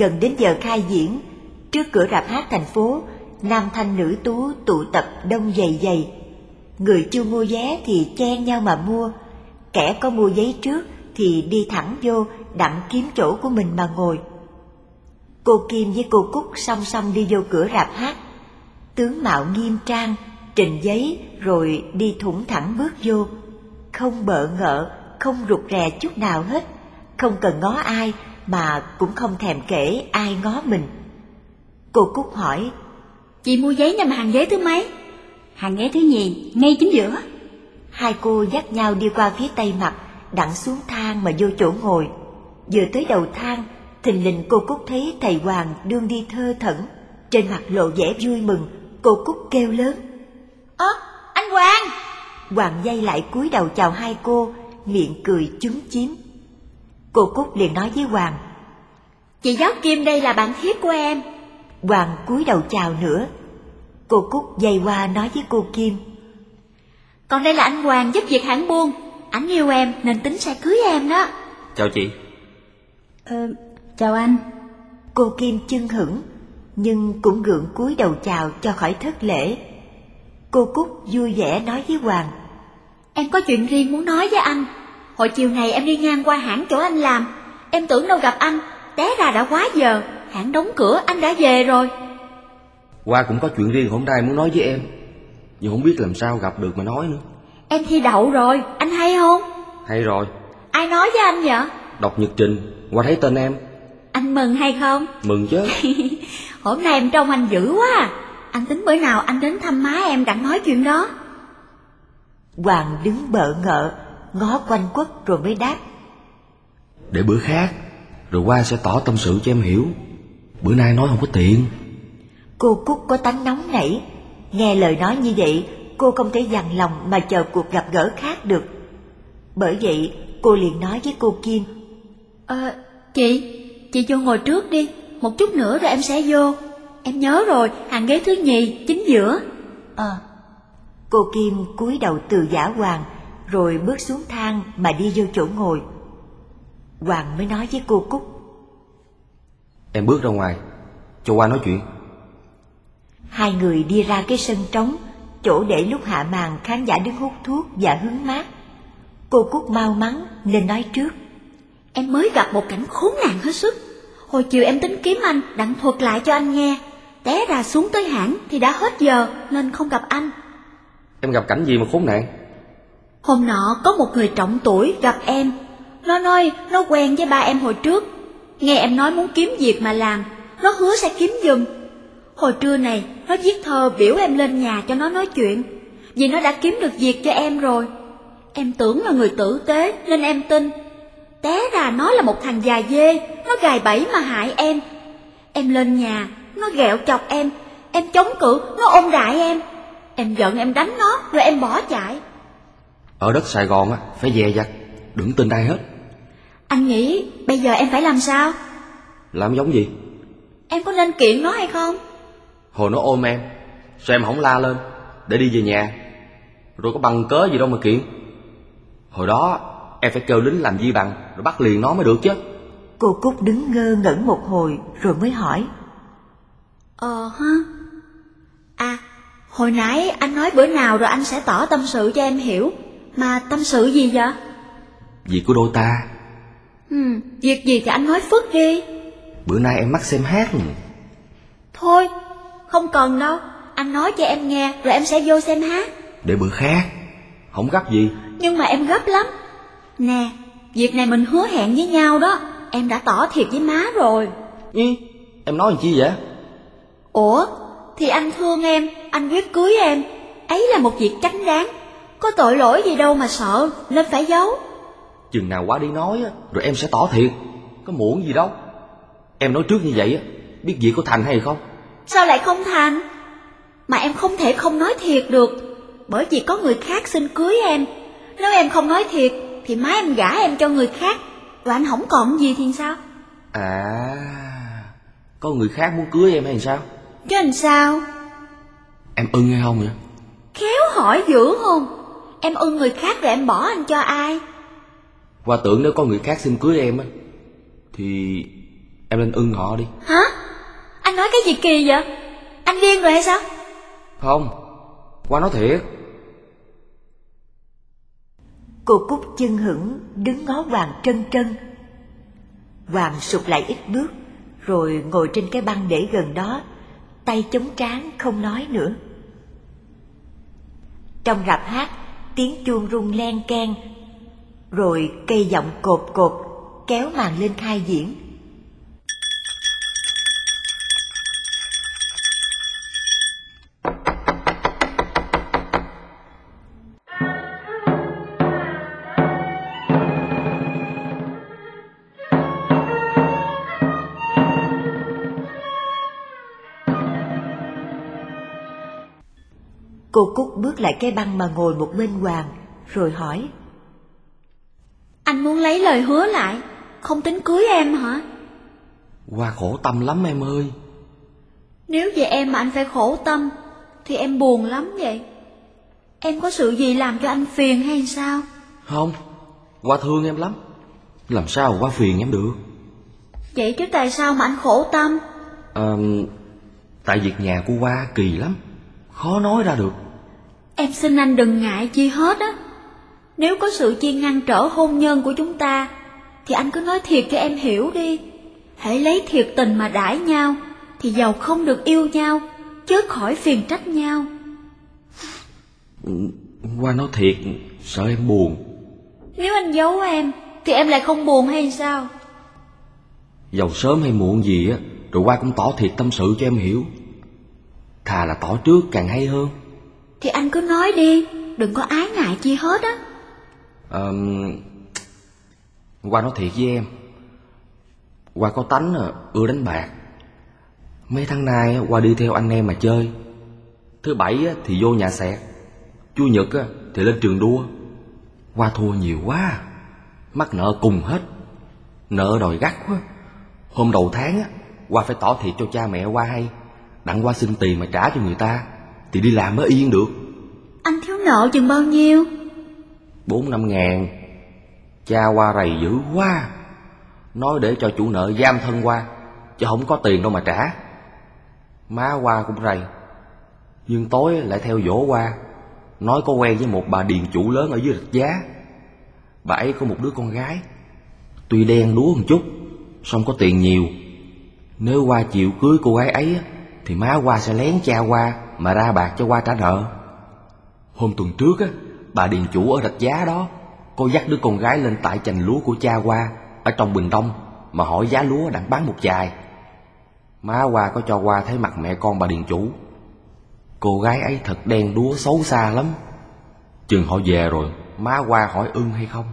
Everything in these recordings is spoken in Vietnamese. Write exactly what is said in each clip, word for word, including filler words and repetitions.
Gần đến giờ khai diễn, trước cửa rạp hát thành phố, nam thanh nữ tú tụ tập đông dày dày. Người chưa mua vé thì chen nhau mà mua, kẻ có mua giấy trước thì đi thẳng vô đặng kiếm chỗ của mình mà ngồi. Cô Kim với cô Cúc song song đi vô cửa rạp hát, tướng mạo nghiêm trang, trình giấy rồi đi thủng thẳng bước vô, không bợ ngợ, không rụt rè chút nào hết, không cần ngó ai mà cũng không thèm kể ai ngó mình. Cô Cúc hỏi: Chị mua giấy nằm hàng ghế thứ mấy? Hàng ghế thứ nhì, ngay chính giữa. Hai cô dắt nhau đi qua phía tây mặt, đặng xuống thang mà vô chỗ ngồi. Vừa tới đầu thang, thình lình cô Cúc thấy thầy Hoàng đương đi thơ thẩn, trên mặt lộ vẻ vui mừng. Cô Cúc kêu lớn: Ơ, à, anh Hoàng! Hoàng dây lại cúi đầu chào hai cô, miệng cười chúm chím. Cô Cúc liền nói với Hoàng: Chị giáo Kim đây là bạn thiếp của em. Hoàng cúi đầu chào nữa. Cô Cúc dây qua nói với cô Kim: Còn đây là anh Hoàng giúp việc hãng buôn, ảnh yêu em nên tính sẽ cưới em đó. Chào chị. Ờ, chào anh. Cô Kim chưng hửng, nhưng cũng gượng cúi đầu chào cho khỏi thất lễ. Cô Cúc vui vẻ nói với Hoàng: Em có chuyện riêng muốn nói với anh. Hồi chiều này em đi ngang qua hãng chỗ anh làm, em tưởng đâu gặp anh, té ra đã quá giờ, hãng đóng cửa, anh đã về rồi. Hoa cũng có chuyện riêng hôm nay muốn nói với em, nhưng không biết làm sao gặp được mà nói nữa. Em thi đậu rồi, anh hay không? Hay rồi. Ai nói với anh vậy? Đọc nhật trình, Hoa thấy tên em. Anh mừng hay không? Mừng chứ. Hôm nay em trông anh dữ quá à. Anh tính bữa nào anh đến thăm má em đặng nói chuyện đó. Hoàng đứng bợ ngợ, ngó quanh quất rồi mới đáp: Để bữa khác, rồi Hoa sẽ tỏ tâm sự cho em hiểu. Bữa nay nói không có tiện. Cô Cúc có tánh nóng nảy, nghe lời nói như vậy, cô không thể dằn lòng mà chờ cuộc gặp gỡ khác được. Bởi vậy cô liền nói với cô Kim: Ờ, chị, chị vô ngồi trước đi, một chút nữa rồi em sẽ vô. Em nhớ rồi, hàng ghế thứ nhì, chính giữa. Ờ. À. Cô Kim cúi đầu từ giả Hoàng, rồi bước xuống thang mà đi vô chỗ ngồi. Hoàng mới nói với cô Cúc: Em bước ra ngoài, cho Hoa nói chuyện. Hai người đi ra cái sân trống, chỗ để lúc hạ màn khán giả đứng hút thuốc và hứng mát. Cô Cúc mau mắn nên nói trước: Em mới gặp một cảnh khốn nạn hết sức. Hồi chiều em tính kiếm anh đặng thuật lại cho anh nghe, té ra xuống tới hãng thì đã hết giờ nên không gặp anh. Em gặp cảnh gì mà khốn nạn? Hôm nọ có một người trọng tuổi gặp em. Nó nói nó quen với ba em hồi trước. Nghe em nói muốn kiếm việc mà làm, nó hứa sẽ kiếm giùm. Hồi trưa này nó viết thơ biểu em lên nhà cho nó nói chuyện, vì nó đã kiếm được việc cho em rồi. Em tưởng là người tử tế nên em tin. Té ra nó là một thằng già dê, nó gài bẫy mà hại em. Em lên nhà, nó ghẹo chọc em, em chống cự, nó ôm đại em. Em giận em đánh nó, rồi em bỏ chạy. Ở đất Sài Gòn á, phải dè dặt, đừng tin ai hết. Anh nghĩ bây giờ em phải làm sao? Làm giống gì? Em có nên kiện nó hay không? Hồi nó ôm em, sao em không la lên để đi về nhà? Rồi có bằng cớ gì đâu mà kiện. Hồi đó em phải kêu lính làm di bằng, rồi bắt liền nó mới được chứ. Cô Cúc đứng ngơ ngẩn một hồi rồi mới hỏi: Ờ ha. À, hồi nãy anh nói bữa nào rồi anh sẽ tỏ tâm sự cho em hiểu. Mà tâm sự gì vậy? Việc của đôi ta. Ừ, việc gì thì anh nói phức đi. Bữa nay em mắc xem hát. Thôi, không cần đâu. Anh nói cho em nghe rồi em sẽ vô xem hát. Để bữa khác, không gấp gì. Nhưng mà em gấp lắm. Nè, việc này mình hứa hẹn với nhau đó. Em đã tỏ thiệt với má rồi. Ừ, em nói làm chi vậy? Ủa, thì anh thương em, anh quyết cưới em. Ấy là một việc chánh đáng. Có tội lỗi gì đâu mà sợ, nên phải giấu. Chừng nào quá đi nói á, rồi em sẽ tỏ thiệt. Có muộn gì đâu. Em nói trước như vậy á, biết việc có thành hay không? Sao lại không thành? Mà em không thể không nói thiệt được, bởi vì có người khác xin cưới em. Nếu em không nói thiệt thì má em gả em cho người khác, rồi anh không còn gì thì sao? À, có người khác muốn cưới em hay sao? Chứ làm sao? Em ưng hay không vậy? Khéo hỏi dữ không? Em ưng người khác rồi em bỏ anh cho ai? Hoa tưởng nếu có người khác xin cưới em á, thì Em lên ưng họ đi. Hả? Anh nói cái gì kỳ vậy? Anh điên rồi hay sao? Không, Hoa nói thiệt. Cô Cúc chân hững đứng ngó Hoàng trân trân. Hoàng sụt lại ít bước, rồi ngồi trên cái băng để gần đó, tay chống trán không nói nữa. Trong rạp hát, tiếng chuông rung len keng, rồi cây giọng cột cột kéo màn lên khai diễn. Cô Cúc bước lại cái băng mà ngồi một bên Hoàng, rồi hỏi: Anh muốn lấy lời hứa lại, không tính cưới em hả? Hoa khổ tâm lắm em ơi. Nếu về em mà anh phải khổ tâm, thì em buồn lắm vậy. Em có sự gì làm cho anh phiền hay sao? Không, Hoa thương em lắm. Làm sao Hoa phiền em được? Vậy chứ tại sao mà anh khổ tâm? À, tại việc nhà của Hoa kỳ lắm, khó nói ra được. Em xin anh đừng ngại chi hết á. Nếu có sự chi ngăn trở hôn nhân của chúng ta, thì anh cứ nói thiệt cho em hiểu đi. Hãy lấy thiệt tình mà đãi nhau, thì giàu không được yêu nhau, chớ khỏi phiền trách nhau. Hoa nói thiệt, sợ em buồn. Nếu anh giấu em, thì em lại không buồn hay sao? Dầu sớm hay muộn gì á, rồi Hoa cũng tỏ thiệt tâm sự cho em hiểu. Thà là tỏ trước càng hay hơn. Thì anh cứ nói đi, đừng có ái ngại chi hết á. À, Hoa nói thiệt với em, Hoa có tánh ưa đánh bạc. Mấy tháng nay Hoa đi theo anh em mà chơi. Thứ bảy thì vô nhà xẹt, Chủ nhật thì lên trường đua. Hoa thua nhiều quá, mắc nợ cùng hết. Nợ đòi gắt quá. Hôm đầu tháng Hoa phải tỏ thiệt cho cha mẹ Hoa hay, đặng Hoa xin tiền mà trả cho người ta, thì đi làm mới yên được. Anh thiếu nợ chừng bao nhiêu? Bốn năm ngàn. Cha Hoa rầy dữ quá, nói để cho chủ nợ giam thân Hoa, chứ không có tiền đâu mà trả. Má Hoa cũng rầy, nhưng tối lại theo dỗ Hoa, nói có quen với một bà điền chủ lớn ở dưới Rạch Giá. Bà ấy có một đứa con gái, tuy đen đúa một chút, song có tiền nhiều. Nếu Hoa chịu cưới cô gái ấy, thì má Hoa sẽ lén cha Hoa mà ra bạc cho Hoa trả nợ. Hôm tuần trước á, bà điền chủ ở Rạch Giá đó, cô dắt đứa con gái lên tại chành lúa của cha Hoa ở trong Bình Đông mà hỏi giá lúa đặng bán một chài. Má Hoa có cho Hoa thấy mặt mẹ con bà điền chủ. Cô gái ấy thật đen đúa xấu xa lắm. Chừng họ về rồi, má Hoa hỏi ưng hay không.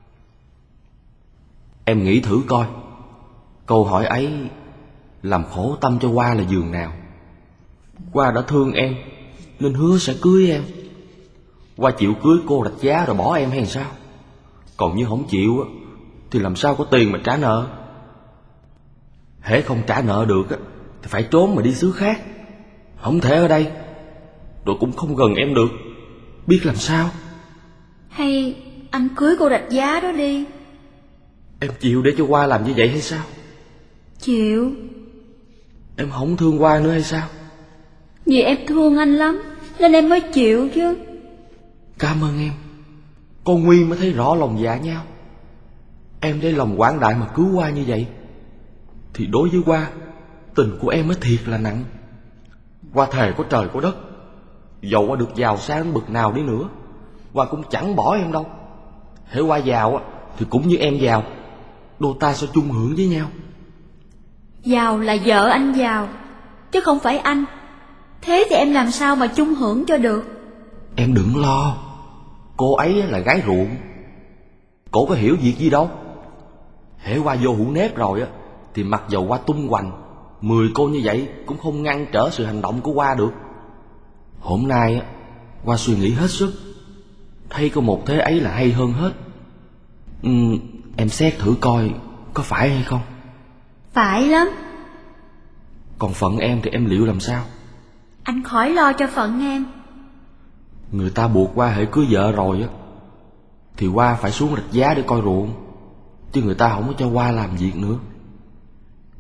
Em nghĩ thử coi, câu hỏi ấy làm khổ tâm cho Hoa là giường nào. Hoa đã thương em nên hứa sẽ cưới em. Hoa chịu cưới cô Rạch Giá rồi bỏ em hay sao? Còn như không chịu thì làm sao có tiền mà trả nợ? Hễ không trả nợ được thì phải trốn mà đi xứ khác, không thể ở đây, rồi cũng không gần em được. Biết làm sao? Hay anh cưới cô Rạch Giá đó đi. Em chịu để cho Hoa làm như vậy hay sao? Chịu. Em không thương Hoa nữa hay sao? Vì em thương anh lắm nên em mới chịu chứ. Cảm ơn em. Con Nguyên mới thấy rõ lòng dạ nhau. Em để lòng quảng đại mà cứu Hoa như vậy, thì đối với Hoa, tình của em mới thiệt là nặng. Hoa thề có trời có đất, dầu Hoa được giàu sang bực nào đi nữa, Hoa cũng chẳng bỏ em đâu. Hễ Hoa giàu thì cũng như em giàu, đôi ta sẽ chung hưởng với nhau. Giàu là vợ anh giàu, chứ không phải anh. Thế thì em làm sao mà chung hưởng cho được? Em đừng lo, cô ấy là gái ruộng, cổ có hiểu việc gì đâu. Hễ Hoa vô hũ nếp rồi á, thì mặc dầu Hoa tung hoành, mười cô như vậy cũng không ngăn trở sự hành động của Hoa được. Hôm nay á, Hoa suy nghĩ hết sức, thấy có một thế ấy là hay hơn hết. ừ, Em xét thử coi có phải hay không. Phải lắm. Còn phận em thì em liệu làm sao? Anh khỏi lo cho phận em. Người ta buộc Hoa hễ cưới vợ rồi á, thì Hoa phải xuống Rạch Giá để coi ruộng, chứ người ta không có cho Hoa làm việc nữa.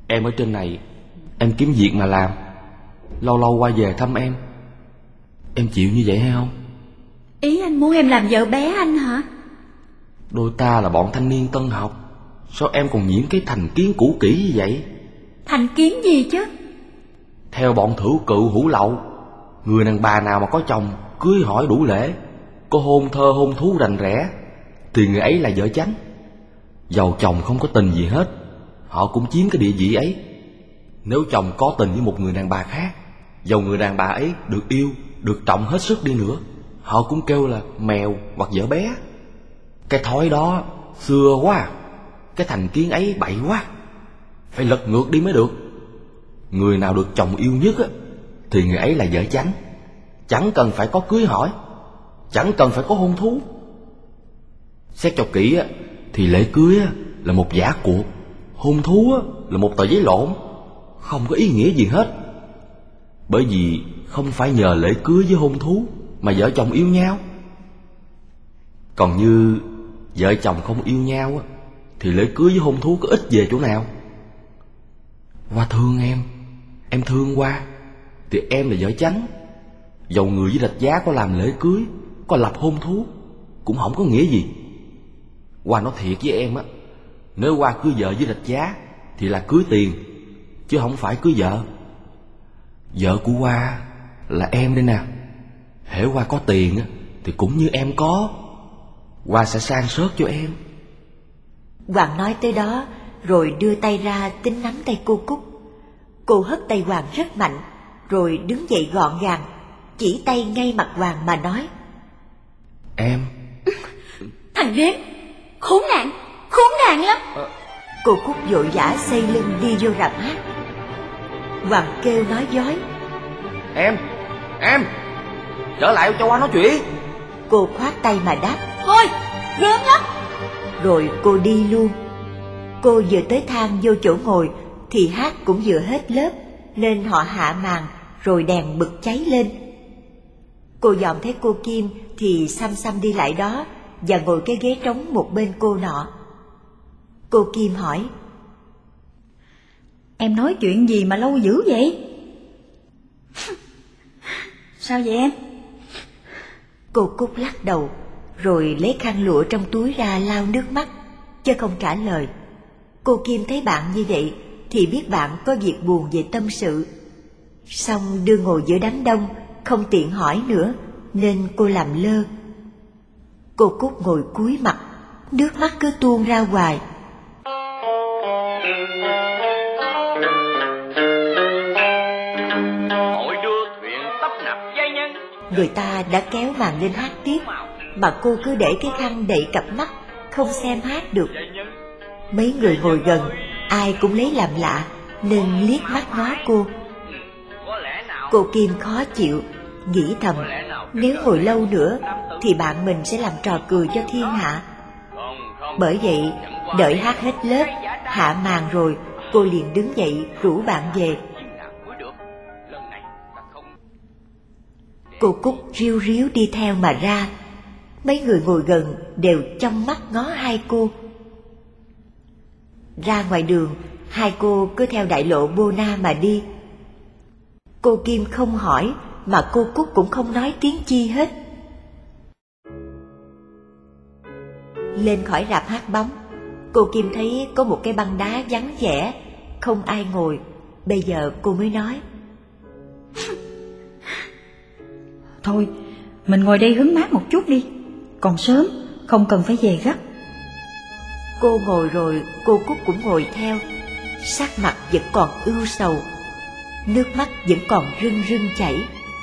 Em ở trên này, em kiếm việc mà làm, lâu lâu qua về thăm em. Em chịu như vậy hay không? Ý anh muốn em làm vợ bé anh hả? Đôi ta là bọn thanh niên tân học, sao em còn nhiễm cái thành kiến cũ kỹ như vậy? Thành kiến gì chứ? Theo bọn thử cựu hủ lậu, người đàn bà nào mà có chồng cưới hỏi đủ lễ, có hôn thơ hôn thú rành rẽ, thì người ấy là vợ chánh. Dầu chồng không có tình gì hết, họ cũng chiếm cái địa vị ấy. Nếu chồng có tình với một người đàn bà khác, dầu người đàn bà ấy được yêu, được trọng hết sức đi nữa, họ cũng kêu là mèo hoặc vợ bé. Cái thói đó xưa quá, cái thành kiến ấy bậy quá, phải lật ngược đi mới được. Người nào được chồng yêu nhất á, thì người ấy là vợ chánh, chẳng cần phải có cưới hỏi, chẳng cần phải có hôn thú. Xét cho kỹ á, thì lễ cưới á, là một giả cuộc, hôn thú á, là một tờ giấy lộn, không có ý nghĩa gì hết. Bởi vì không phải nhờ lễ cưới với hôn thú mà vợ chồng yêu nhau. Còn như vợ chồng không yêu nhau á, thì lễ cưới với hôn thú có ích về chỗ nào? Hoa thương em, em thương Hoa, thì em là vợ chánh. Dầu người với Rạch Giá có làm lễ cưới, có lập hôn thú, cũng không có nghĩa gì. Hoa nói thiệt với em á, nếu Hoa cưới vợ với Rạch Giá thì là cưới tiền, chứ không phải cưới vợ. Vợ của Hoa là em đây nè. Hễ Hoa có tiền á, thì cũng như em có, Hoa sẽ san sớt cho em. Hoàng nói tới đó rồi đưa tay ra tính nắm tay cô Cúc. Cô hất tay Hoàng rất mạnh, rồi đứng dậy gọn gàng, chỉ tay ngay mặt Hoàng mà nói: Em Thằng điếm, khốn nạn, khốn nạn lắm. Cô Cúc vội vã xây lưng đi vô rạp hát. Hoàng kêu nói dối: Em, em, trở lại cho Hoa nói chuyện. Cô khoát tay mà đáp: Thôi, gớm lắm. Rồi cô đi luôn. Cô vừa tới thang vô chỗ ngồi thì hát cũng vừa hết lớp, nên họ hạ màn rồi đèn bật cháy lên. Cô dòm thấy cô Kim thì xăm xăm đi lại đó và ngồi cái ghế trống một bên cô nọ. Cô Kim hỏi: Em nói chuyện gì mà lâu dữ vậy? Sao vậy em? Cô Cúc lắc đầu, rồi lấy khăn lụa trong túi ra lau nước mắt, chứ không trả lời. Cô Kim thấy bạn như vậy thì biết bạn có việc buồn về tâm sự. Xong đưa ngồi giữa đám đông, không tiện hỏi nữa, nên cô làm lơ. Cô Cúc ngồi cúi mặt, nước mắt cứ tuôn ra hoài. Mỗi đứa thuyền tấp nập dây nhân. Người ta đã kéo màn lên hát tiếp, mà cô cứ để cái khăn đậy cặp mắt, không xem hát được. Mấy người ngồi gần, ai cũng lấy làm lạ, nên liếc mắt ngó cô. Cô Kim khó chịu, nghĩ thầm, nếu ngồi lâu nữa thì bạn mình sẽ làm trò cười cho thiên hạ. Bởi vậy, đợi hát hết lớp, hạ màn rồi, cô liền đứng dậy rủ bạn về. Cô Cúc ríu ríu đi theo mà ra. Mấy người ngồi gần đều trong mắt ngó hai cô. Ra ngoài đường, hai cô cứ theo đại lộ Bô Na mà đi. Cô Kim không hỏi, mà cô Cúc cũng không nói tiếng chi hết. Lên khỏi rạp hát bóng, cô Kim thấy có một cái băng đá vắng vẻ, không ai ngồi. Bây giờ cô mới nói: Thôi, mình ngồi đây hứng mát một chút đi, còn sớm, không cần phải về gấp. Cô ngồi rồi, cô Cúc cũng ngồi theo. Sắc mặt vẫn còn ưu sầu, nước mắt vẫn còn rưng rưng chảy.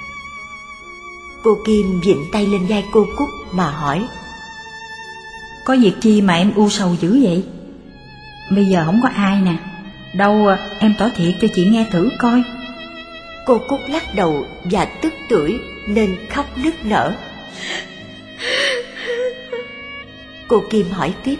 Cô Kim vịn tay lên vai cô Cúc mà hỏi: Có việc chi mà em u sầu dữ vậy? Bây giờ không có ai nè, đâu em tỏ thiệt cho chị nghe thử coi. Cô Cúc lắc đầu và tức tưởi nên khóc nức nở. Cô Kim hỏi tiếp: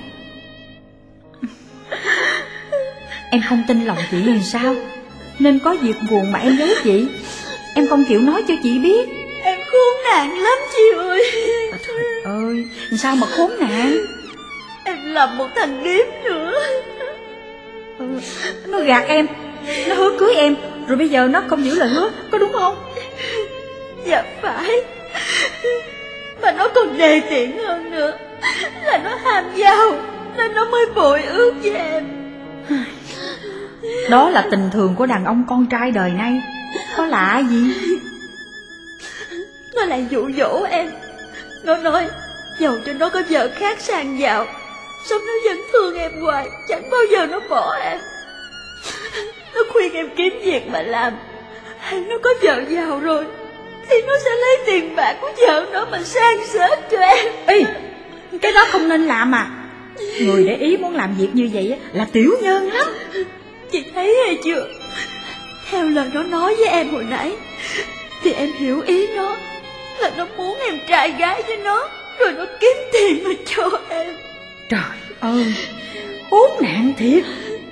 Em không tin lòng chị làm sao? Nên có việc buồn mà em giấu chị, em không chịu nói cho chị biết. Em khốn nạn lắm chị ơi. À, trời ơi, sao mà khốn nạn? Em làm một thằng điếm nữa. Ừ, nó gạt em, nó hứa cưới em, rồi bây giờ nó không giữ lời hứa, có đúng không? Dạ phải. Mà nó còn đề tiện hơn nữa, là nó ham giàu nên nó mới bội ước với em. Đó là tình thường của đàn ông con trai đời nay, có lạ gì. Nó lại dụ dỗ em. Nó nói dầu cho nó có vợ khác sang giàu, xong nó vẫn thương em hoài, chẳng bao giờ nó bỏ em. Nó khuyên em kiếm việc mà làm, hay nó có vợ giàu rồi thì nó sẽ lấy tiền bạc của vợ nó mà san sớt cho em. Ê, cái đó không nên làm mà. Người để ý muốn làm việc như vậy là tiểu nhân lắm. Chị thấy hay chưa? Theo lời nó nói với em hồi nãy thì em hiểu ý nó là nó muốn em trai gái với nó, rồi nó kiếm tiền mà cho em. Trời ơi, khốn nạn thiệt.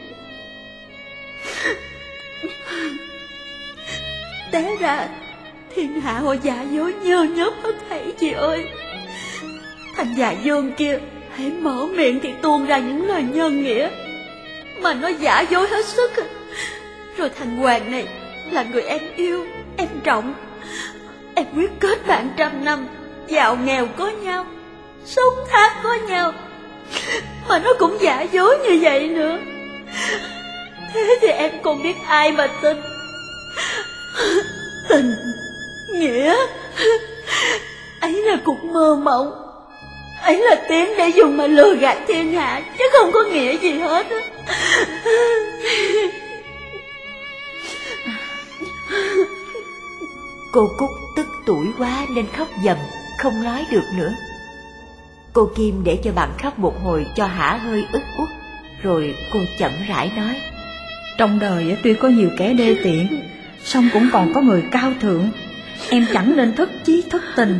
Té ra thiên hạ họ giả dối nhơ nhớp hết thảy chị ơi. Thằng già Dương kia hãy mở miệng thì tuôn ra những lời nhân nghĩa, mà nó giả dối hết sức. Rồi thằng Hoàng này là người em yêu, em trọng, em quyết kết bạn trăm năm, giàu nghèo có nhau, sống thác có nhau, mà nó cũng giả dối như vậy nữa. Thế thì em còn biết ai mà tin? Tình, nghĩa, ấy là cuộc mơ mộng, ấy là tiếng để dùng mà lừa gạt thiên hạ, chứ không có nghĩa gì hết á. Cô Cúc tức tủi quá nên khóc dầm, không nói được nữa. Cô Kim để cho bạn khóc một hồi cho hả hơi ức ức, rồi cô chậm rãi nói: Trong đời tuy có nhiều kẻ đê tiện, song cũng còn có người cao thượng. Em chẳng nên thất chí thất tình.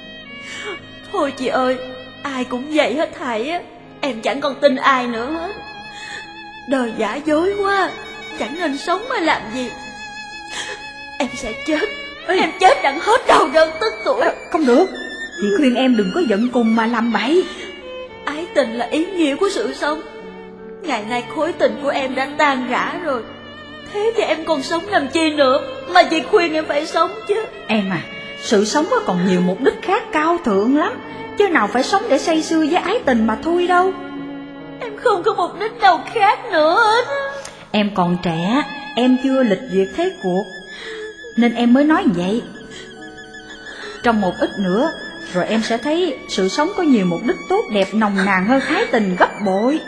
Thôi chị ơi, ai cũng vậy hết thảy á, em chẳng còn tin ai nữa hết. Đời giả dối quá, chẳng nên sống mà làm gì. Em sẽ chết. Ê, em chết đặng hết đầu đơn tức tuổi. À, không được, chị khuyên em đừng có giận cùng mà làm bậy. Ái tình là ý nghĩa của sự sống. Ngày nay khối tình của em đã tan rã rồi, thế thì em còn sống làm chi nữa mà chị khuyên em phải sống chứ. Em à, sự sống còn nhiều mục đích khác cao thượng lắm, chứ nào phải sống để say sưa với ái tình mà thôi đâu. Em không có mục đích nào khác nữa hết. Em còn trẻ, em chưa lịch duyệt thế cuộc, nên em mới nói vậy. Trong một ít nữa rồi em sẽ thấy sự sống có nhiều mục đích tốt đẹp nồng nàn hơn ái tình gấp bội.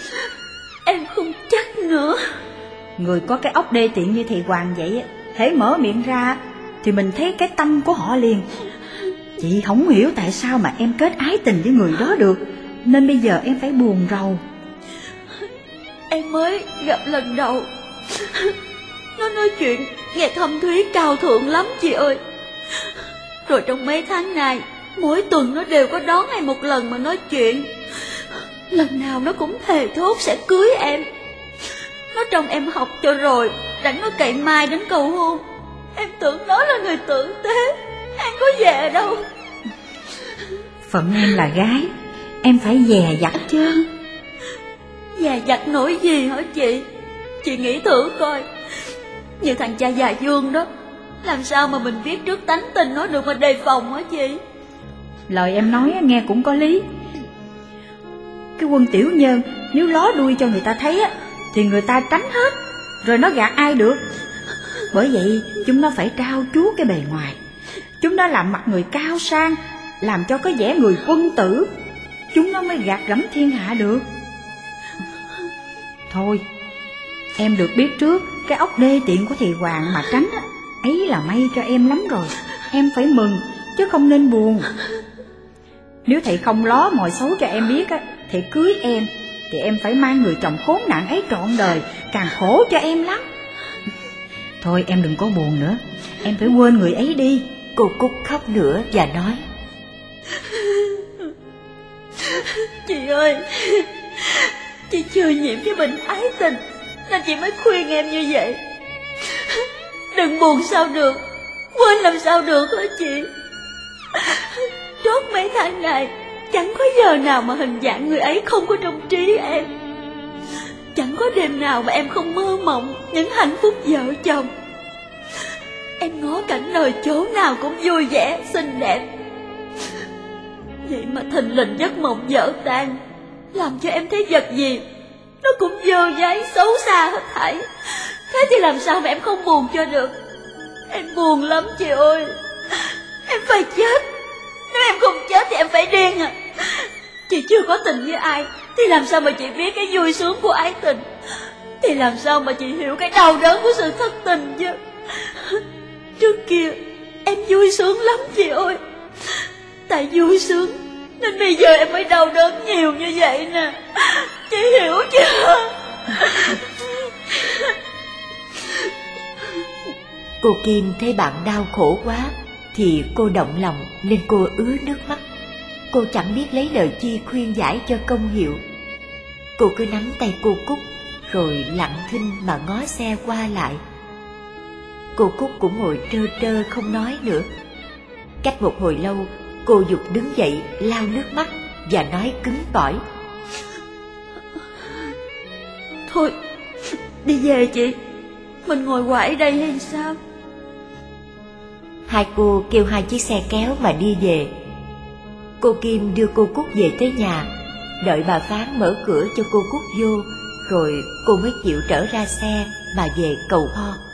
Em không chắc nữa. Người có cái óc đê tiện như thầy Hoàng vậy, hễ mở miệng ra thì mình thấy cái tâm của họ liền. Chị không hiểu tại sao mà em kết ái tình với người đó được, nên bây giờ em phải buồn rầu. Em mới gặp lần đầu, nó nói chuyện nghe thâm thúy cao thượng lắm chị ơi. Rồi trong mấy tháng này, mỗi tuần nó đều có đón em một lần mà nói chuyện. Lần nào nó cũng thề thốt sẽ cưới em. Nó trông em học cho rồi, đặng nó cậy mai đến cầu hôn. Em tưởng nó là người tử tế, em có về đâu. Phận em là gái, em phải dè dặt chứ. Dè dặt nổi gì hả chị? Chị nghĩ thử coi, như thằng cha già Dương đó, làm sao mà mình biết trước tánh tình nó được mà đề phòng hả chị? Lời em nói nghe cũng có lý. Cái quân tiểu nhân nếu ló đuôi cho người ta thấy á, thì người ta tránh hết, rồi nó gạt ai được. Bởi vậy chúng nó phải trao chuốt cái bề ngoài, chúng nó làm mặt người cao sang, làm cho có vẻ người quân tử, chúng nó mới gạt gẫm thiên hạ được. Thôi, em được biết trước cái óc đê tiện của thầy Hoàng mà tránh á, ấy là may cho em lắm rồi. Em phải mừng chứ không nên buồn. Nếu thầy không ló mọi xấu cho em biết á, thầy cưới em thì em phải mang người chồng khốn nạn ấy trọn đời, càng khổ cho em lắm. Thôi em đừng có buồn nữa, em phải quên người ấy đi. Cô Cúc khóc nữa và nói: Chị ơi, chị chưa nhiễm cái bệnh ái tình nên chị mới khuyên em như vậy. Đừng buồn sao được, quên làm sao được hả chị? Chốt mấy tháng này chẳng có giờ nào mà hình dạng người ấy không có trong trí em. Chẳng có đêm nào mà em không mơ mộng những hạnh phúc vợ chồng. Em ngó cảnh đời chỗ nào cũng vui vẻ, xinh đẹp. Vậy mà thình lình giấc mộng vỡ tan, làm cho em thấy vật gì nó cũng dơ dáy, xấu xa hết thảy. Thế thì làm sao mà em không buồn cho được? Em buồn lắm chị ơi. Em phải chết. Nếu em không chết thì em phải điên à. Chị chưa có tình với ai thì làm sao mà chị biết cái vui sướng của ái tình? Thì làm sao mà chị hiểu cái đau đớn của sự thất tình chứ? Trước kia em vui sướng lắm chị ơi. Tại vui sướng nên bây giờ em mới đau đớn nhiều như vậy nè. Chị hiểu chưa? Cô Kim thấy bạn đau khổ quá thì cô động lòng nên cô ứa nước mắt. Cô chẳng biết lấy lời chi khuyên giải cho công hiệu. Cô cứ nắm tay cô Cúc rồi lặng thinh mà ngó xe qua lại. Cô Cúc cũng ngồi trơ trơ không nói nữa. Cách một hồi lâu, cô giục đứng dậy lau nước mắt và nói cứng cỏi: Thôi, đi về chị. Mình ngồi hoài ở đây hay sao? Hai cô kêu hai chiếc xe kéo mà đi về. Cô Kim đưa cô Cúc về tới nhà, đợi bà Phán mở cửa cho cô Cúc vô, rồi cô mới chịu trở ra xe mà về cầu Ho.